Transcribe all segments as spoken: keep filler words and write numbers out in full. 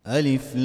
ألف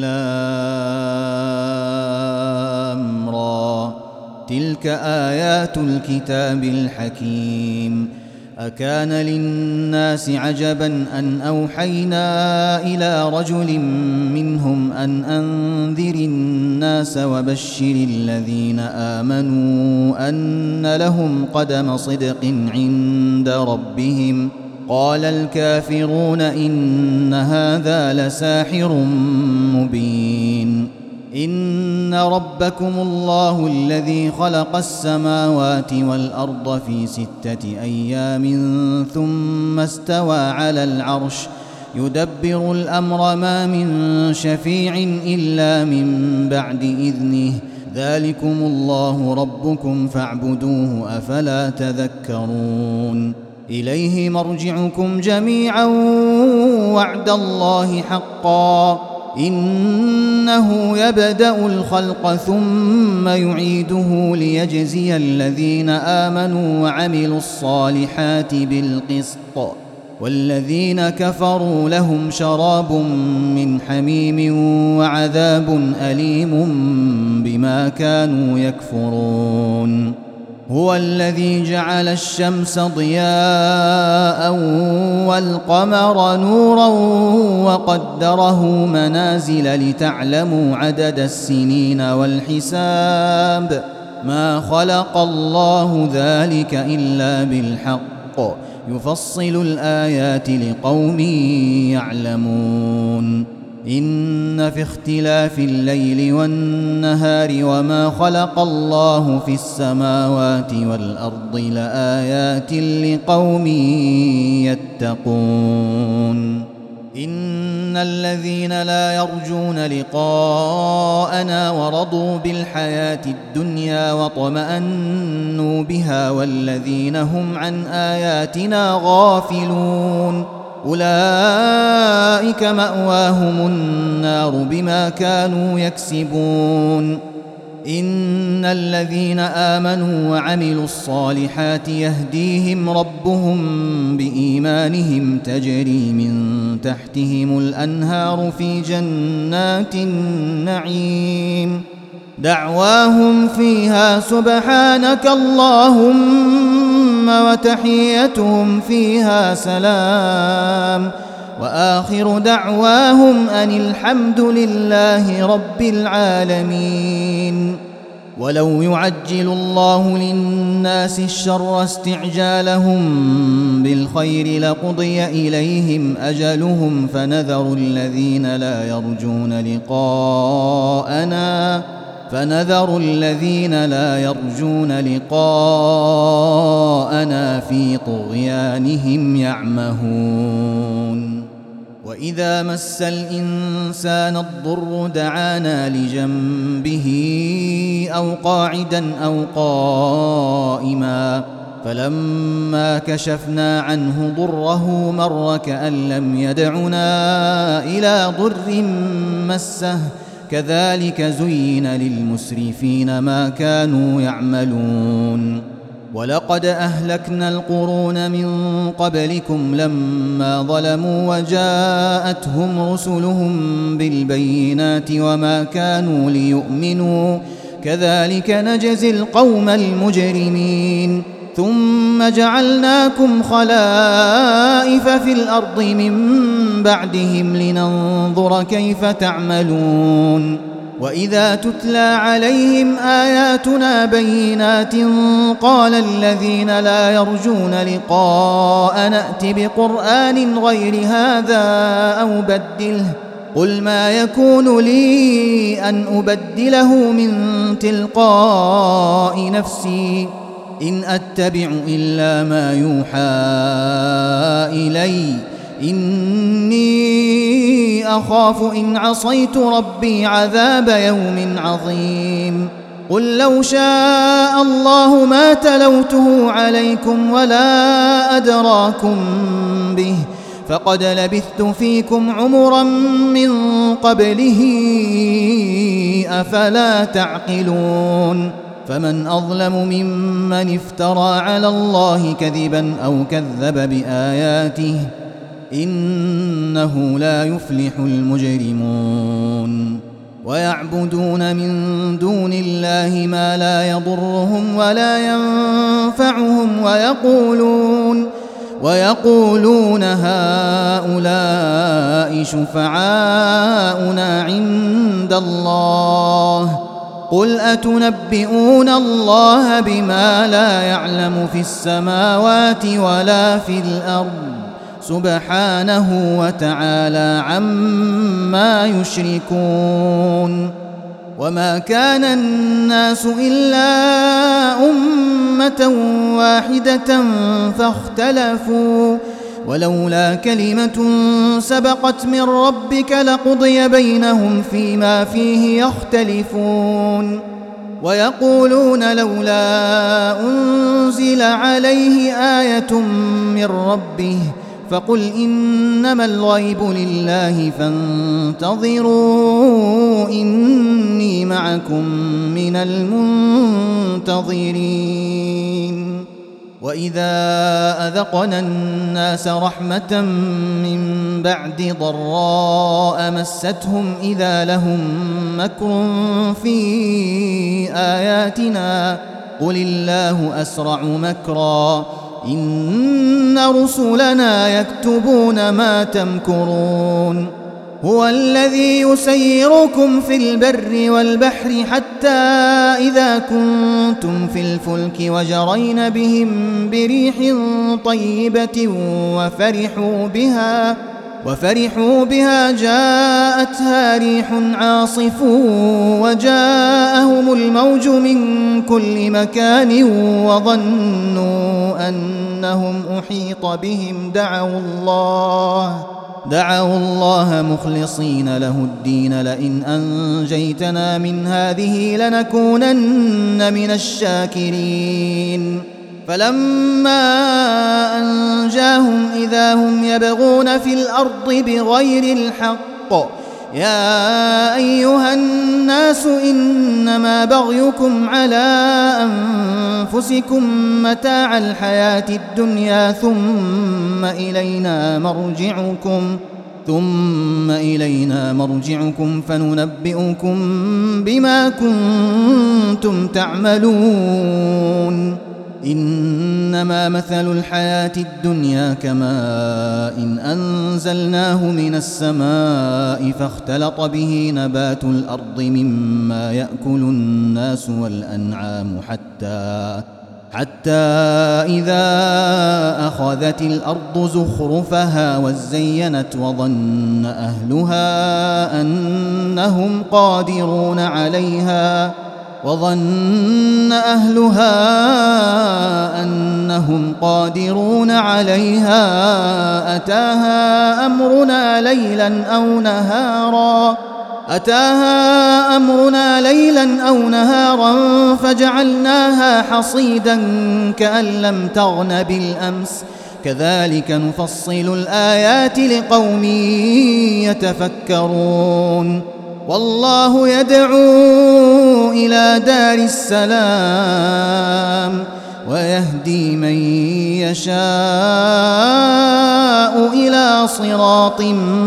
لام را تلك آيات الكتاب الحكيم. أكان للناس عجبا أن أوحينا إلى رجل منهم أن أنذر الناس وبشر الذين آمنوا أن لهم قدم صدق عند ربهم. قال الكافرون إن هذا لساحر مبين. إن ربكم الله الذي خلق السماوات والأرض في ستة أيام ثم استوى على العرش يدبر الأمر ما من شفيع إلا من بعد إذنه ذلكم الله ربكم فاعبدوه أفلا تذكرون. إليه مرجعكم جميعا وعد الله حقا إنه يبدأ الخلق ثم يعيده ليجزي الذين آمنوا وعملوا الصالحات بالقسط والذين كفروا لهم شراب من حميم وعذاب أليم بما كانوا يكفرون. هو الذي جعل الشمس ضياء والقمر نورا وقدره منازل لتعلموا عدد السنين والحساب ما خلق الله ذلك إلا بالحق يفصل الآيات لقوم يعلمون. إن في اختلاف الليل والنهار وما خلق الله في السماوات والأرض لآيات لقوم يتقون. إن الذين لا يرجون لقاءنا ورضوا بالحياة الدنيا واطمأنوا بها والذين هم عن آياتنا غافلون أولئك مأواهم النار بما كانوا يكسبون. إن الذين آمنوا وعملوا الصالحات يهديهم ربهم بإيمانهم تجري من تحتهم الأنهار في جنات النعيم دعواهم فيها سبحانك اللهم وتحيتهم فيها سلام وآخر دعواهم أن الحمد لله رب العالمين. ولو يعجل الله للناس الشر استعجالهم بالخير لقضي إليهم أجلهم فنذر الذين لا يرجون لقاءنا فنذر الذين لا يرجون لقاءنا في طغيانهم يعمهون. وإذا مس الإنسان الضر دعانا لجنبه أو قاعدا أو قائما فلما كشفنا عنه ضره مر كأن لم يدعنا إلى ضر مسه كذلك زين للمسرفين ما كانوا يعملون. ولقد أهلكنا القرون من قبلكم لما ظلموا وجاءتهم رسلهم بالبينات وما كانوا ليؤمنوا كذلك نجزي القوم المجرمين. ثم جعلناكم خلائف في الأرض من بعدهم لننظر كيف تعملون. وإذا تتلى عليهم آياتنا بينات قال الذين لا يرجون لقاء نأت بقرآن غير هذا أو بدله قل ما يكون لي أن أبدله من تلقاء نفسي إن أتبع إلا ما يوحى إلي إني أخاف إن عصيت ربي عذاب يوم عظيم. قل لو شاء الله ما تلوته عليكم ولا أدراكم به فقد لبثت فيكم عمرا من قبله أفلا تعقلون. فمن أظلم ممن افترى على الله كذبا أو كذب بآياته إن إنه لا يفلح المجرمون ويعبدون من دون الله ما لا يضرهم ولا ينفعهم ويقولون ويقولون هؤلاء شفعاؤنا عند الله قل أتنبئون الله بما لا يعلم في السماوات ولا في الأرض سبحانه وتعالى عما يشركون وما كان الناس إلا أمة واحدة فاختلفوا ولولا كلمة سبقت من ربك لقضي بينهم فيما فيه يختلفون ويقولون لولا أنزل عليه آية من ربه فقل إنما الغيب لله فانتظروا إني معكم من المنتظرين وإذا أذقنا الناس رحمة من بعد ضراء مستهم إذا لهم مكر في آياتنا قل الله أسرع مكرا إن رسلنا يكتبون ما تمكرون هو الذي يسيركم في البر والبحر حتى إذا كنتم في الفلك وجرين بهم بريح طيبة وفرحوا بها وفرحوا بها جاءتها ريح عاصف وجاءهم الموج من كل مكان وظنوا أنهم أحيط بهم دعوا الله دعوا الله مخلصين له الدين لئن أنجيتنا من هذه لنكونن من الشاكرين فلما أنجاهم إذا هم يبغون في الأرض بغير الحق يا أيها الناس إنما بغيكم على أنفسكم متاع الحياة الدنيا ثم إلينا مرجعكم ثم إلينا مرجعكم فننبئكم بما كنتم تعملون إنما مثل الحياة الدنيا كماء إن أنزلناه من السماء فاختلط به نبات الأرض مما يأكل الناس والأنعام حتى حتى إذا أخذت الأرض زخرفها وزينت وظن أهلها أنهم قادرون عليها وظن أهلها أنهم قادرون عليها أتاها أمرنا ليلا أو نهارا أتاها أمرنا ليلا أو نهارا فجعلناها حصيدا كأن لم تغن بالأمس كذلك نفصل الآيات لقوم يتفكرون والله يدعو إلى دار السلام ويهدي من يشاء إلى صراط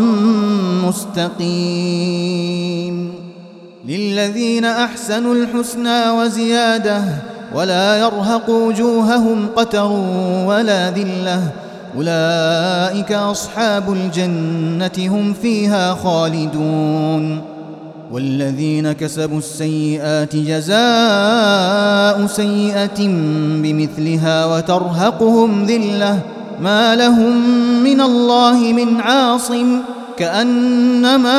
مستقيم للذين أحسنوا الحسنى وزيادة ولا يرهق وجوههم قتر ولا ذلة أولئك أصحاب الجنة هم فيها خالدون والذين كسبوا السيئات جزاء سيئة بمثلها وترهقهم ذلة ما لهم من الله من عاصم كأنما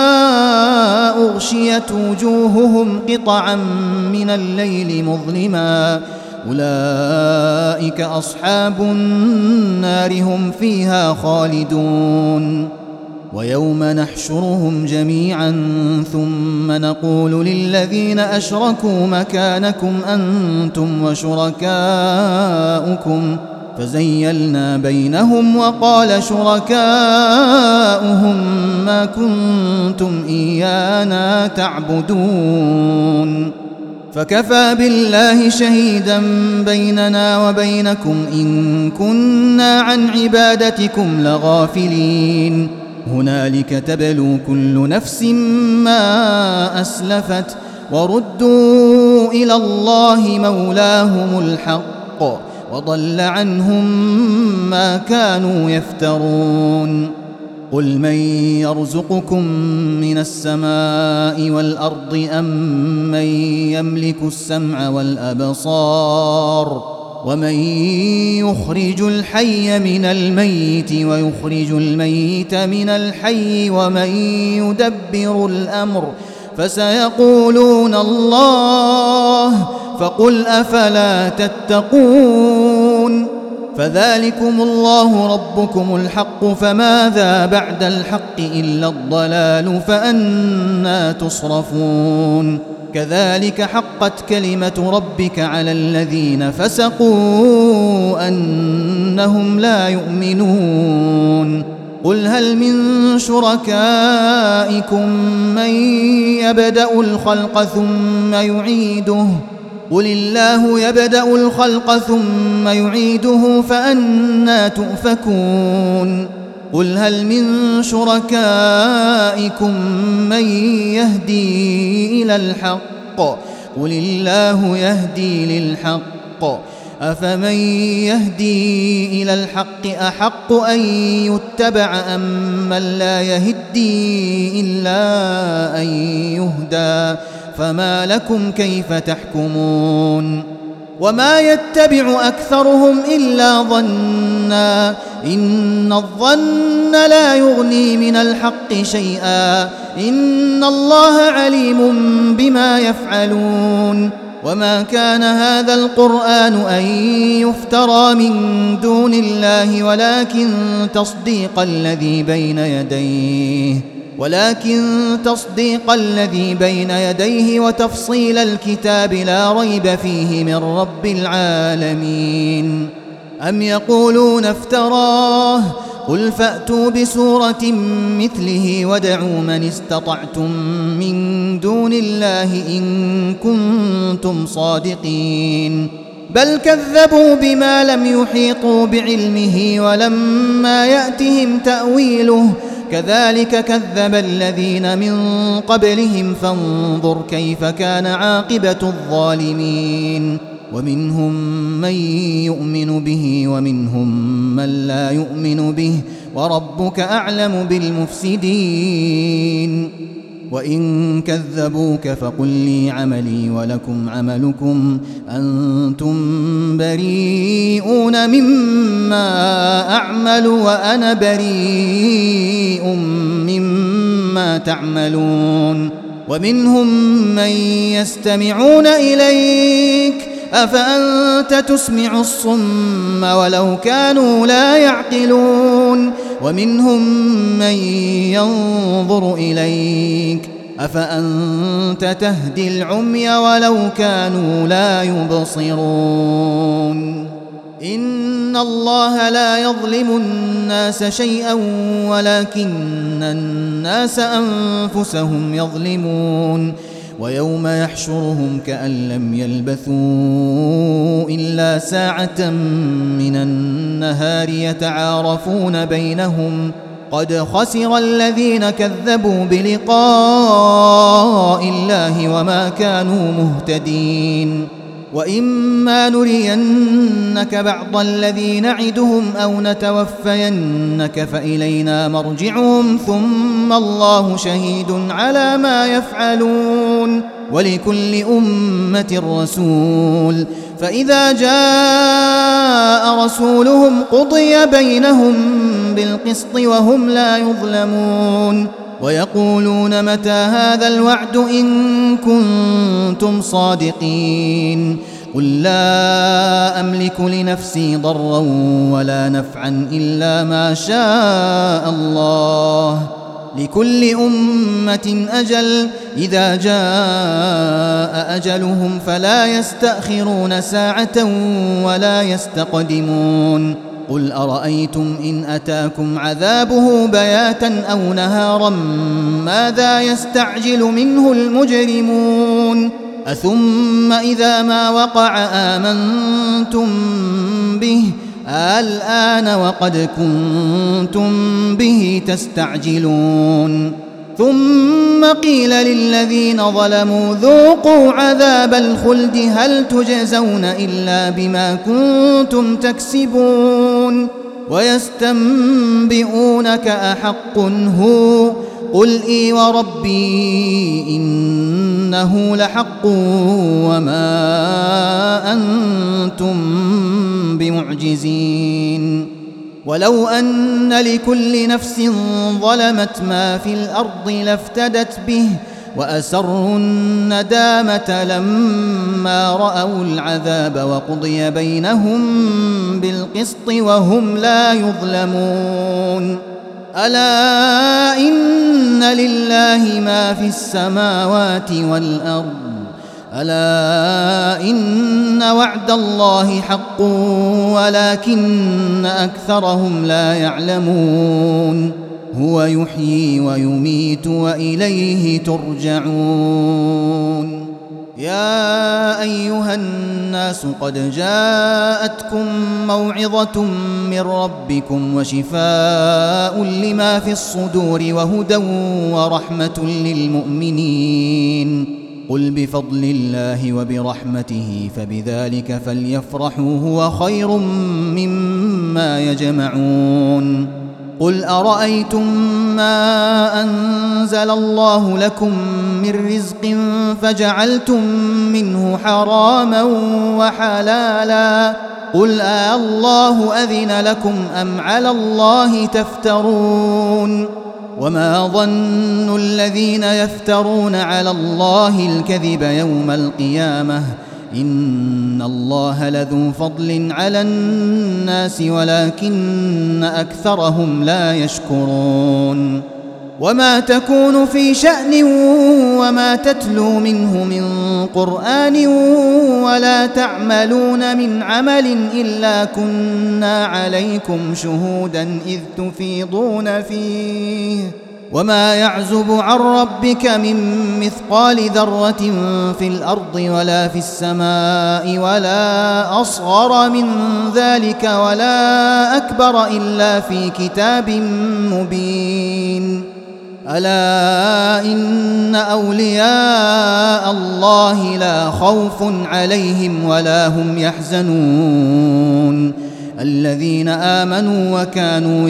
أغشيت وجوههم قطعا من الليل مظلما أولئك أصحاب النار هم فيها خالدون ويوم نحشرهم جميعا ثم نقول للذين أشركوا مكانكم أنتم وشركاؤكم فزيلنا بينهم وقال شركاؤهم ما كنتم إيانا تعبدون فكفى بالله شهيدا بيننا وبينكم إن كنا عن عبادتكم لغافلين هنالك تبلو كل نفس ما أسلفت وردوا إلى الله مولاهم الحق وضل عنهم ما كانوا يفترون قل من يرزقكم من السماء والأرض أم من يملك السمع والأبصار ومن يخرج الحي من الميت ويخرج الميت من الحي ومن يدبر الأمر فسيقولون الله فقل أفلا تتقون فذلكم الله ربكم الحق فماذا بعد الحق إلا الضلال فأنى تصرفون كذلك حقت كلمة ربك على الذين فسقوا أنهم لا يؤمنون قل هل من شركائكم من يبدأ الخلق ثم يعيده قل الله يبدأ الخلق ثم يعيده فأنى تؤفكون قل هل من شركائكم من يهدي إلى الحق قل الله يهدي للحق أفمن يهدي إلى الحق أحق أن يتبع أم من لا يهدي إلا أن يهدى فما لكم كيف تحكمون وما يتبع أكثرهم إلا ظنا إن الظن لا يغني من الحق شيئا إن الله عليم بما يفعلون وما كان هذا القرآن أن يفترى من دون الله ولكن تصديق الذي بين يديه ولكن تصديق الذي بين يديه وتفصيل الكتاب لا ريب فيه من رب العالمين أم يقولون افتراه قل فأتوا بسورة مثله وادعوا من استطعتم من دون الله إن كنتم صادقين بل كذبوا بما لم يحيطوا بعلمه ولما يأتهم تأويله كذلك كذب الذين من قبلهم فانظر كيف كان عاقبة الظالمين ومنهم من يؤمن به ومنهم من لا يؤمن به وربك أعلم بالمفسدين وإن كذبوك فقل لي عملي ولكم عملكم أنتم بريئون مما أعمل وأنا بريء مما تعملون ومنهم من يستمعون إليك أفأنت تسمع الصم ولو كانوا لا يعقلون ومنهم من ينظر إليك أفأنت تهدي العمي ولو كانوا لا يبصرون إن الله لا يظلم الناس شيئا ولكن الناس أنفسهم يظلمون ويوم يحشرهم كأن لم يلبثوا إلا ساعة من النهار يتعارفون بينهم قد خسر الذين كذبوا بلقاء الله وما كانوا مهتدين وإما نرينك بعض الذي نعدهم أو نتوفينك فإلينا مرجعهم ثم الله شهيد على ما يفعلون ولكل أمة رسول فإذا جاء رسولهم قضي بينهم بالقسط وهم لا يظلمون ويقولون متى هذا الوعد إن كنتم صادقين قل لا أملك لنفسي ضرا ولا نفعا إلا ما شاء الله لكل أمة أجل إذا جاء أجلهم فلا يستأخرون ساعة ولا يستقدمون قل أرأيتم إن أتاكم عذابه بياتا أو نهارا ماذا يستعجل منه المجرمون أثم إذا ما وقع آمنتم به الآن وقد كنتم به تستعجلون ثم قيل للذين ظلموا ذوقوا عذاب الخلد هل تجزون إلا بما كنتم تكسبون ويستنبئونك أحق هو قل إي وربي إنه لحق وما أنتم بمعجزين ولو أن لكل نفس ظلمت ما في الأرض لافتدت به وأسروا الندامة لما رأوا العذاب وقضي بينهم بالقسط وهم لا يظلمون ألا إن لله ما في السماوات والأرض ألا إن وعد الله حق ولكن أكثرهم لا يعلمون هو يحيي ويميت وإليه ترجعون يا أيها الناس قد جاءتكم موعظة من ربكم وشفاء لما في الصدور وهدى ورحمة للمؤمنين قل بفضل الله وبرحمته فبذلك فليفرحوا هو خير مما يجمعون قل أرأيتم ما أنزل الله لكم من رزق فجعلتم منه حراما وحلالا قل آه الله أذن لكم أم على الله تفترون وما ظن الذين يفترون على الله الكذب يوم القيامة إن الله لذو فضل على الناس ولكن أكثرهم لا يشكرون وما تكون في شأن وما تتلو منه من قرآن ولا تعملون من عمل إلا كنا عليكم شهودا إذ تفيضون فيه وما يعزب عن ربك من مثقال ذرة في الأرض ولا في السماء ولا أصغر من ذلك ولا أكبر إلا في كتاب مبين ألا إن أولياء الله لا خوف عليهم ولا هم يحزنون الذين آمنوا وكانوا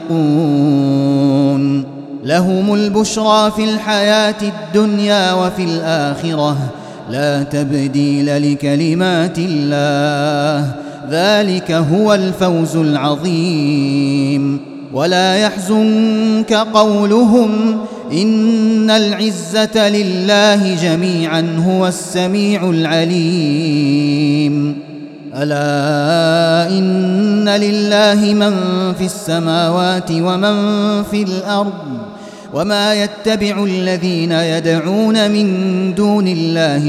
يتقون لهم البشرى في الحياة الدنيا وفي الآخرة لا تبديل لكلمات الله ذلك هو الفوز العظيم ولا يحزنك قولهم إن العزة لله جميعا هو السميع العليم ألا إن لله من في السماوات ومن في الأرض وما يتبع الذين يدعون من دون الله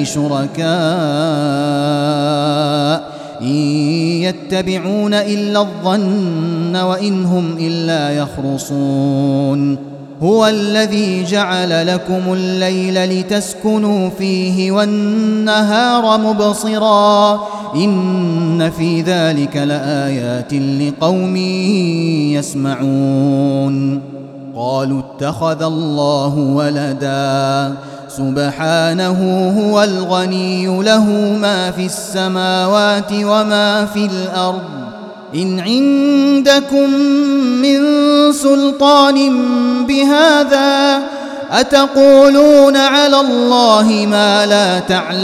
شركاء إن يتبعون إلا الظن وإن هم إلا يخرصون هو الذي جعل لكم الليل لتسكنوا فيه والنهار مبصرا إن في ذلك لآيات لقوم يسمعون قالوا اتخذ الله ولدا سبحانه هو الغني له ما في السماوات وما في الأرض إن عندكم من سلطان بهذا أتقولون على الله ما لا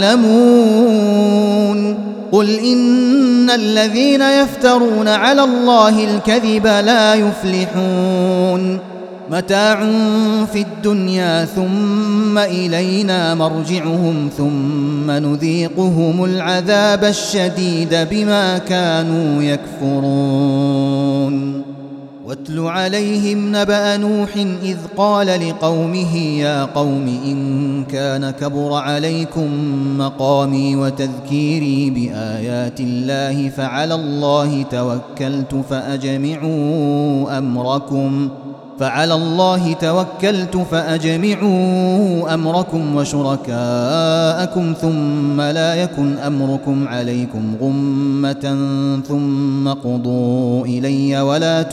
تعلمون قل إن الذين يفترون على الله الكذب لا يفلحون متاع في الدنيا ثم إلينا مرجعهم ثم نذيقهم العذاب الشديد بما كانوا يكفرون واتل عليهم نبأ نوح إذ قال لقومه يا قوم إن كان كبر عليكم مقامي وتذكيري بآيات الله فعلى الله توكلت فأجمعوا أمركم فعلى الله توكلت فأجمعوا أمركم وشركاءكم ثم لا يكن أمركم عليكم غمة ثم قضوا إلي ولا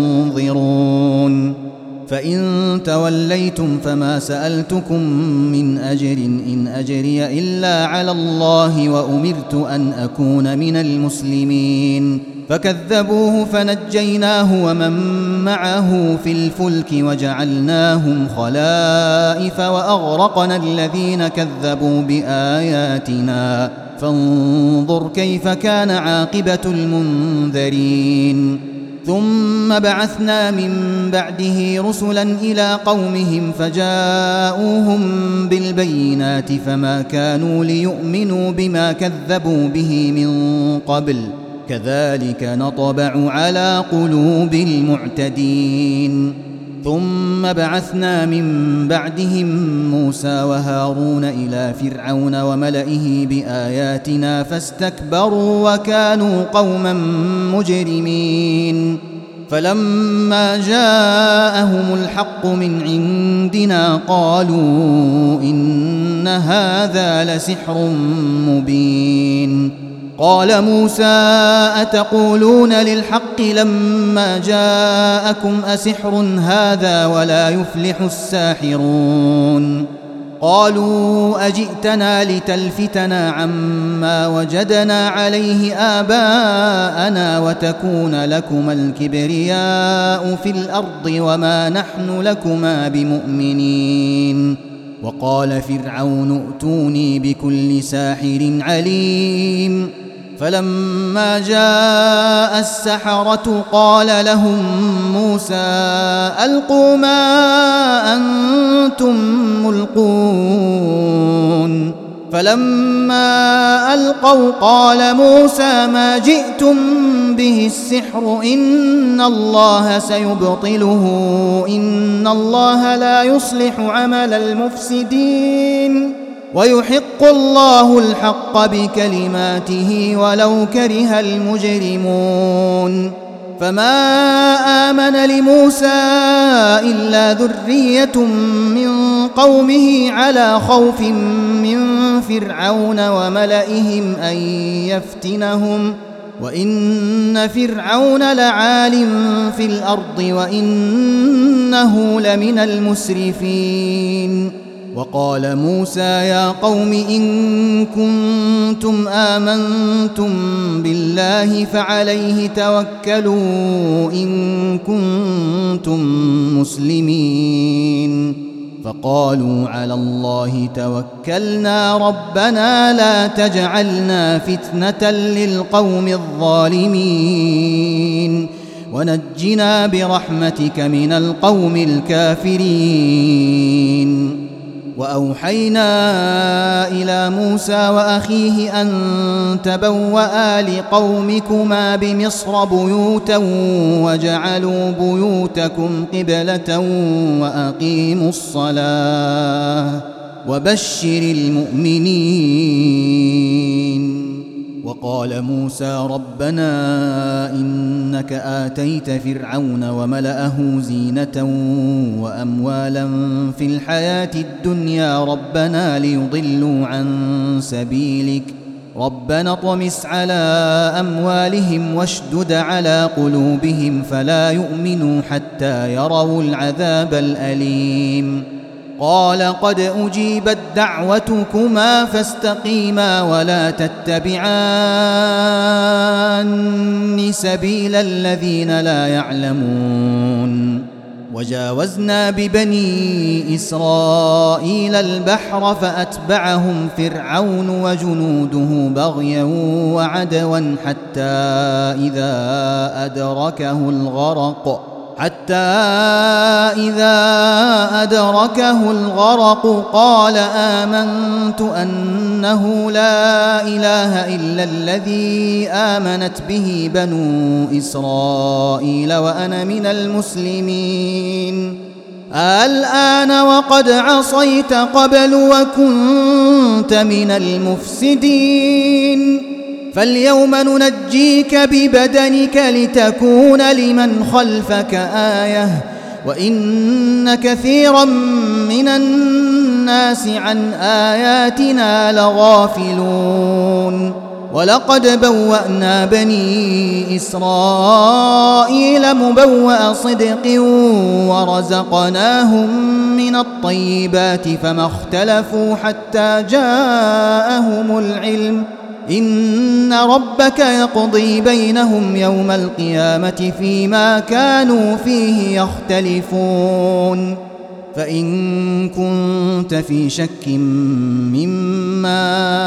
تنظرون فإن توليتم فما سألتكم من أجر إن أجري إلا على الله وأمرت أن أكون من المسلمين فكذبوه فنجيناه ومن معه في الفلك وجعلناهم خلائف وأغرقنا الذين كذبوا بآياتنا فانظر كيف كان عاقبة المنذرين ثم بعثنا من بعده رسلا إلى قومهم فجاءوهم بالبينات فما كانوا ليؤمنوا بما كذبوا به من قبل كذلك نطبع على قلوب المعتدين ثم بعثنا من بعدهم موسى وهارون إلى فرعون وملئه بآياتنا فاستكبروا وكانوا قوما مجرمين فلما جاءهم الحق من عندنا قالوا إن هذا لسحر مبين قال موسى أتقولون للحق لما جاءكم أسحر هذا ولا يفلح الساحرون قالوا أجئتنا لتلفتنا عما وجدنا عليه آباءنا وتكون لكما الكبرياء في الأرض وما نحن لكما بمؤمنين وقال فرعون ائتوني بكل ساحر عليم فلما جاء السحرة قال لهم موسى ألقوا ما أنتم ملقون فلما ألقوا قال موسى ما جئتم به السحر إن الله سيبطله إن الله لا يصلح عمل المفسدين ويحق الله الحق بكلماته ولو كره المجرمون فما آمن لموسى إلا ذرية من قومه على خوف من فرعون وملئهم أن يفتنهم وإن فرعون لعال في الأرض وإنه لمن المسرفين وقال موسى يا قوم إن كنتم آمنتم بالله فعليه توكلوا إن كنتم مسلمين فقالوا على الله توكلنا ربنا لا تجعلنا فتنة للقوم الظالمين ونجنا برحمتك من القوم الكافرين وأوحينا إلى موسى وأخيه أن تبوأ لقومكما بمصر بيوتا وجعلوا بيوتكم قبلة وأقيموا الصلاة وبشر المؤمنين وقال موسى ربنا إنك آتيت فرعون وملأه زينة وأموالا في الحياة الدنيا ربنا ليضلوا عن سبيلك ربنا اطمس على أموالهم واشدد على قلوبهم فلا يؤمنوا حتى يروا العذاب الأليم قال قد أجيبت دعوتكما فاستقيما ولا تتبعان سبيل الذين لا يعلمون وجاوزنا ببني إسرائيل البحر فأتبعهم فرعون وجنوده بغيا وعدوا حتى إذا أدركه الغرق حتى إذا أدركه الغرق قال آمنت أنه لا إله إلا الذي آمنت به بنو إسرائيل وأنا من المسلمين الآن وقد عصيت قبل وكنت من المفسدين فاليوم ننجيك ببدنك لتكون لمن خلفك آية وإن كثيرا من الناس عن آياتنا لغافلون ولقد بوأنا بني إسرائيل مبوأ صدق ورزقناهم من الطيبات فما اختلفوا حتى جاءهم العلم إن ربك يقضي بينهم يوم القيامة فيما كانوا فيه يختلفون فإن كنت في شك مما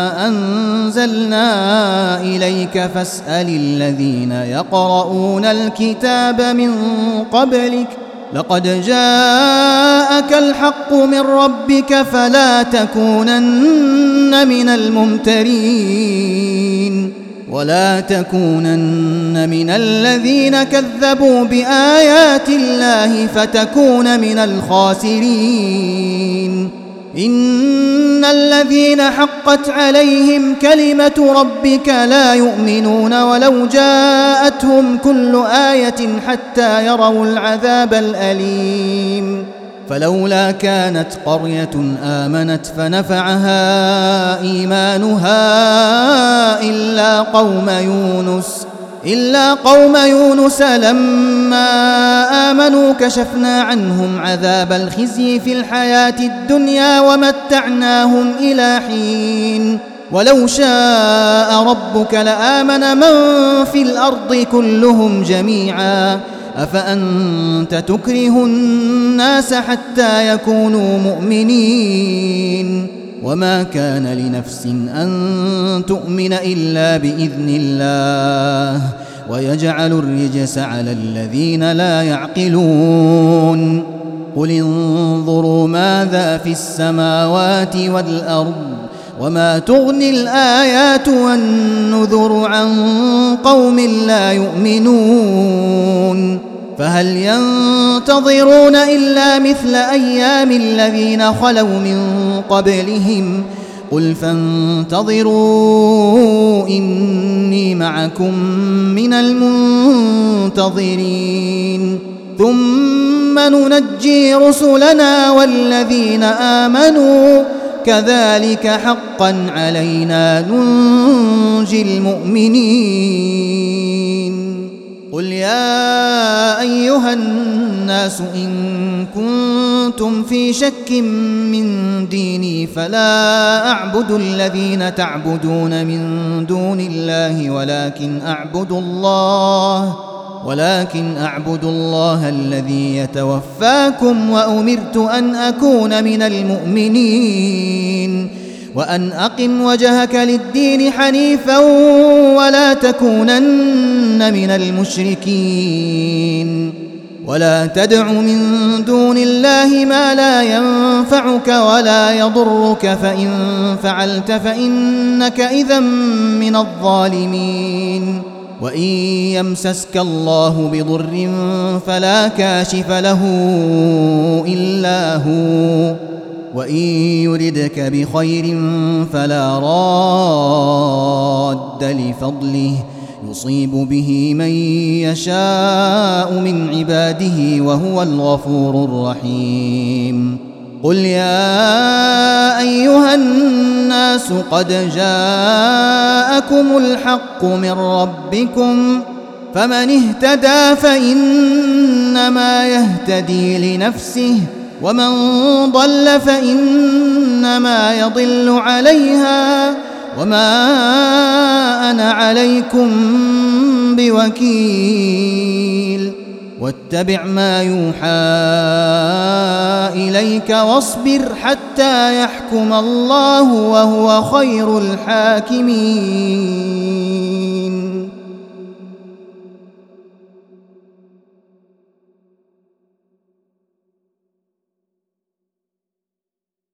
أنزلنا إليك فاسأل الذين يقرؤون الكتاب من قبلك لقد جاءك الحق من ربك فلا تكونن من الممترين ولا تكونن من الذين كذبوا بآيات الله فتكون من الخاسرين إن الذين حقت عليهم كلمة ربك لا يؤمنون ولو جاءتهم كل آية حتى يروا العذاب الأليم فلولا كانت قرية آمنت فنفعها إيمانها إلا قوم يونس إلا قوم يونس لما آمنوا كشفنا عنهم عذاب الخزي في الحياة الدنيا ومتعناهم إلى حين ولو شاء ربك لآمن من في الأرض كلهم جميعا أفأنت تكره الناس حتى يكونوا مؤمنين وما كان لنفس أن تؤمن إلا بإذن الله ويجعل الرجس على الذين لا يعقلون قل انظروا ماذا في السماوات والأرض وما تغني الآيات والنذر عن قوم لا يؤمنون فهل ينتظرون إلا مثل أيام الذين خلوا من قبلهم قل فانتظروا إني معكم من المنتظرين ثم ننجي رسلنا والذين آمنوا كذلك حقا علينا ننجي المؤمنين قل يا أيها الناس إن كنتم في شك من ديني فلا أعبد الذين تعبدون من دون الله ولكن أعبد الله ولكن أعبد الله الذي يتوفاكم وأمرت أن أكون من المؤمنين وأن أقم وجهك للدين حنيفا ولا تكونن من المشركين ولا تدع من دون الله ما لا ينفعك ولا يضرك فإن فعلت فإنك إذا من الظالمين وإن يمسسك الله بضر فلا كاشف له إلا هو وإن يردك بخير فلا راد لفضله يصيب به من يشاء من عباده وهو الغفور الرحيم قل يا أيها الناس قد جاءكم الحق من ربكم فمن اهتدى فإنما يهتدي لنفسه ومن ضل فإنما يضل عليها وما أنا عليكم بوكيل واتبع ما يوحى إليك واصبر حتى يحكم الله وهو خير الحاكمين.